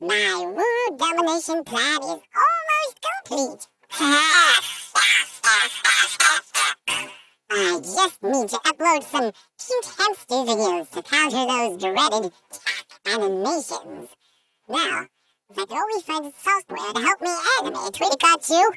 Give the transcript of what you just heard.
My world domination plan is almost complete. I just need to upload some cute hamster videos to counter those dreaded animations. Now, if I could only find software to help me animate, would it got you?